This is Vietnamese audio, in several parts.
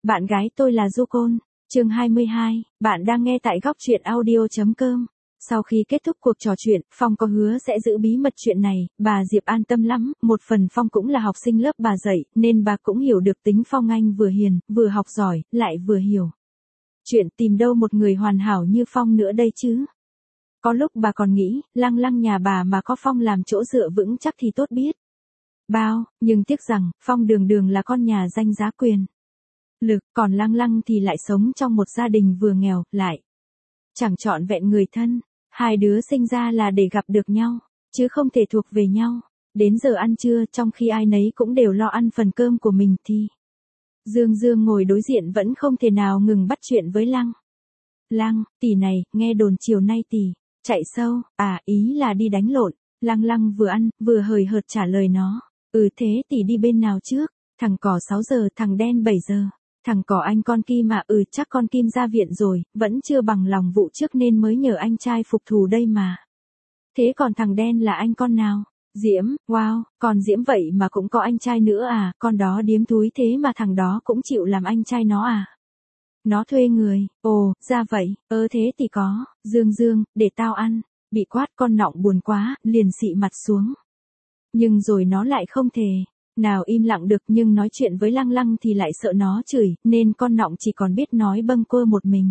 Bạn gái tôi là Du Côn. Chương 22, bạn đang nghe tại góc truyện audio.com. Sau khi kết thúc cuộc trò chuyện, Phong có hứa sẽ giữ bí mật chuyện này, bà Diệp an tâm lắm, một phần Phong cũng là học sinh lớp bà dạy, nên bà cũng hiểu được tính Phong Anh vừa hiền, vừa học giỏi, lại vừa hiểu chuyện, tìm đâu một người hoàn hảo như Phong nữa đây chứ. Có lúc bà còn nghĩ, Lăng Lăng nhà bà mà có Phong làm chỗ dựa vững chắc thì tốt biết bao, nhưng tiếc rằng, Phong đường đường là con nhà danh giá quyền lực, còn Lăng Lăng thì lại sống trong một gia đình vừa nghèo, lại chẳng trọn vẹn người thân. Hai đứa sinh ra là để gặp được nhau, chứ không thể thuộc về nhau. Đến giờ ăn trưa, trong khi ai nấy cũng đều lo ăn phần cơm của mình thì Dương Dương ngồi đối diện vẫn không thể nào ngừng bắt chuyện với Lăng. Lăng, tỷ này, nghe đồn chiều nay tỷ chạy sâu, ý là đi đánh lộn. Lăng Lăng vừa ăn, vừa hời hợt trả lời nó. Thế tỷ đi bên nào trước? Thằng cỏ 6 giờ, thằng đen 7 giờ. Thằng cỏ anh con Kim mà, chắc con Kim ra viện rồi, vẫn chưa bằng lòng vụ trước nên mới nhờ anh trai phục thù đây mà. Thế còn thằng đen là anh con nào? Diễm, wow, còn Diễm vậy mà cũng có anh trai nữa à, con đó điếm thúi thế mà thằng đó cũng chịu làm anh trai nó à? Nó thuê người, ra vậy, thế thì có, Dương, để tao ăn. Bị quát con nọng buồn quá, liền xị mặt xuống. Nhưng rồi nó lại không thể nào im lặng được, nhưng nói chuyện với Lăng Lăng thì lại sợ nó chửi, nên con nọng chỉ còn biết nói bâng quơ một mình.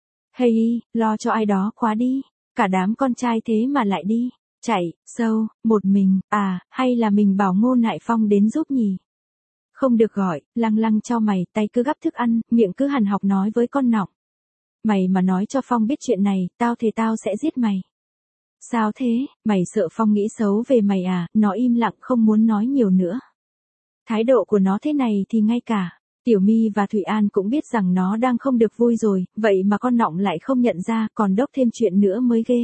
Hey, lo cho ai đó quá đi, cả đám con trai thế mà lại đi chạy sâu một mình, hay là mình bảo Ngô Nại Phong đến giúp nhỉ? Không được gọi. Lăng Lăng chau mày, tay cứ gắp thức ăn, miệng cứ hằn học nói với con nọng. Mày mà nói cho Phong biết chuyện này, tao thề tao sẽ giết mày. Sao thế, mày sợ Phong nghĩ xấu về mày à? Nó im lặng không muốn nói nhiều nữa. Thái độ của nó thế này thì ngay cả Tiểu My và Thụy An cũng biết rằng nó đang không được vui rồi, vậy mà con nọng lại không nhận ra, còn đốc thêm chuyện nữa mới ghê.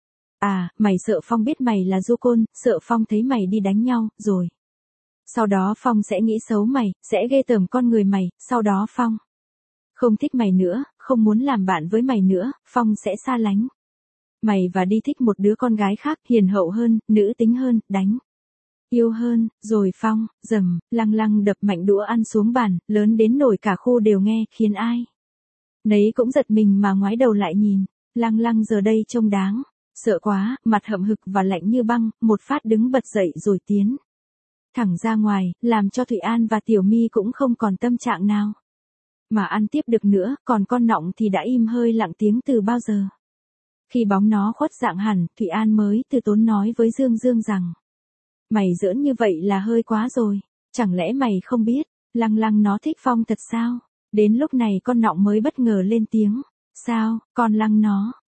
Mày sợ Phong biết mày là Du Côn, sợ Phong thấy mày đi đánh nhau, rồi sau đó Phong sẽ nghĩ xấu mày, sẽ ghê tởm con người mày, sau đó Phong không thích mày nữa, không muốn làm bạn với mày nữa, Phong sẽ xa lánh mày và đi thích một đứa con gái khác, hiền hậu hơn, nữ tính hơn, đánh yêu hơn, rồi Phong, Lăng Lăng đập mạnh đũa ăn xuống bàn, lớn đến nỗi cả khu đều nghe, khiến ai nấy cũng giật mình mà ngoái đầu lại nhìn. Lăng Lăng giờ đây trông đáng sợ quá, mặt hậm hực và lạnh như băng, một phát đứng bật dậy rồi tiến thẳng ra ngoài, làm cho Thụy An và Tiểu My cũng không còn tâm trạng nào mà ăn tiếp được nữa, còn con nọng thì đã im hơi lặng tiếng từ bao giờ. Khi bóng nó khuất dạng hẳn, Thụy An mới từ tốn nói với Dương rằng: Mày giỡn như vậy là hơi quá rồi, chẳng lẽ mày không biết, Lăng Lăng nó thích Phong thật sao? Đến lúc này con nọng mới bất ngờ lên tiếng. Sao, con Lăng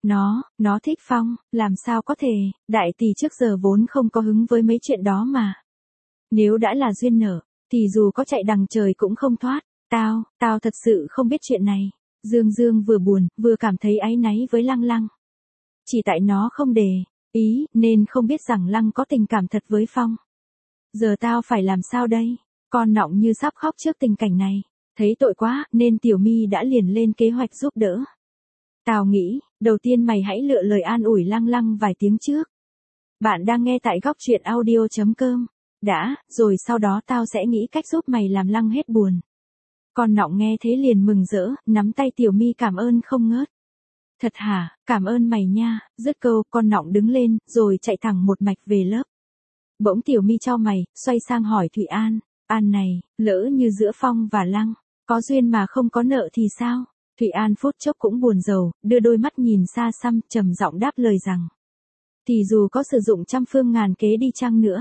nó thích Phong, làm sao có thể, đại tỷ trước giờ vốn không có hứng với mấy chuyện đó mà. Nếu đã là duyên nợ, thì dù có chạy đằng trời cũng không thoát. Tao thật sự không biết chuyện này. Dương vừa buồn, vừa cảm thấy áy náy với Lăng Lăng. Chỉ tại nó không để ý, nên không biết rằng Lăng có tình cảm thật với Phong. Giờ tao phải làm sao đây? Con nọng như sắp khóc trước tình cảnh này. Thấy tội quá, nên Tiểu My đã liền lên kế hoạch giúp đỡ. Tao nghĩ, đầu tiên mày hãy lựa lời an ủi Lăng Lăng vài tiếng trước. Bạn đang nghe tại góc truyện audio.com. Đã, rồi sau đó tao sẽ nghĩ cách giúp mày làm Lăng hết buồn. Con nọng nghe thế liền mừng rỡ, nắm tay Tiểu My cảm ơn không ngớt. Thật hả, cảm ơn mày nha. Dứt câu, con nọng đứng lên, rồi chạy thẳng một mạch về lớp. Bỗng Tiểu My chau mày, xoay sang hỏi Thụy An. An này, lỡ như giữa Phong và Lăng có duyên mà không có nợ thì sao? Thụy An phút chốc cũng buồn rầu, đưa đôi mắt nhìn xa xăm, trầm giọng đáp lời rằng: Thì dù có sử dụng trăm phương ngàn kế đi chăng nữa,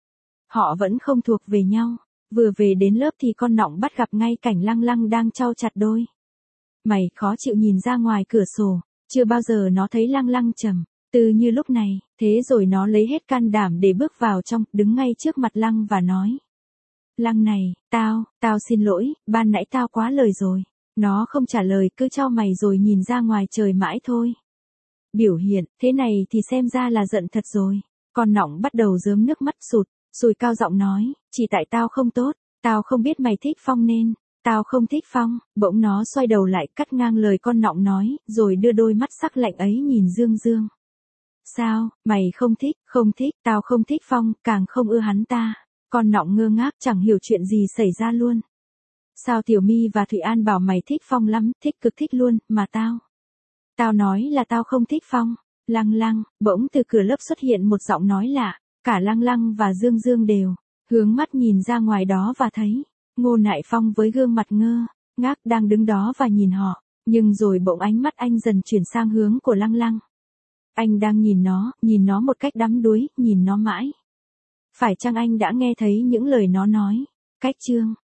họ vẫn không thuộc về nhau. Vừa về đến lớp thì con nọng bắt gặp ngay cảnh Lăng Lăng đang trau chặt đôi mày khó chịu nhìn ra ngoài cửa sổ. Chưa bao giờ nó thấy Lăng Lăng trầm tư như lúc này, thế rồi nó lấy hết can đảm để bước vào trong, đứng ngay trước mặt Lăng và nói: Lăng này, tao xin lỗi, ban nãy tao quá lời rồi. Nó không trả lời, cứ chau mày rồi nhìn ra ngoài trời mãi thôi. Biểu hiện thế này thì xem ra là giận thật rồi. Con nọng bắt đầu rớm nước mắt sùi cao giọng nói: Chỉ tại tao không tốt, tao không biết mày thích Phong nên tao không thích Phong. Bỗng nó xoay đầu lại, cắt ngang lời con nọng nói, rồi đưa đôi mắt sắc lạnh ấy nhìn Dương. Sao, mày không thích, tao không thích Phong, càng không ưa hắn ta. Con nọng ngơ ngác chẳng hiểu chuyện gì xảy ra luôn. Sao Tiểu My và Thụy An bảo mày thích Phong lắm, thích cực thích luôn, mà tao nói là tao không thích Phong. Lăng Lăng, bỗng từ cửa lớp xuất hiện một giọng nói lạ, cả Lăng Lăng và Dương Dương đều hướng mắt nhìn ra ngoài đó và thấy Ngô Nại Phong với gương mặt ngơ ngác đang đứng đó và nhìn họ, nhưng rồi bỗng ánh mắt anh dần chuyển sang hướng của Lăng Lăng. Anh đang nhìn nó một cách đắm đuối, nhìn nó mãi. Phải chăng anh đã nghe thấy những lời nó nói? Cách chương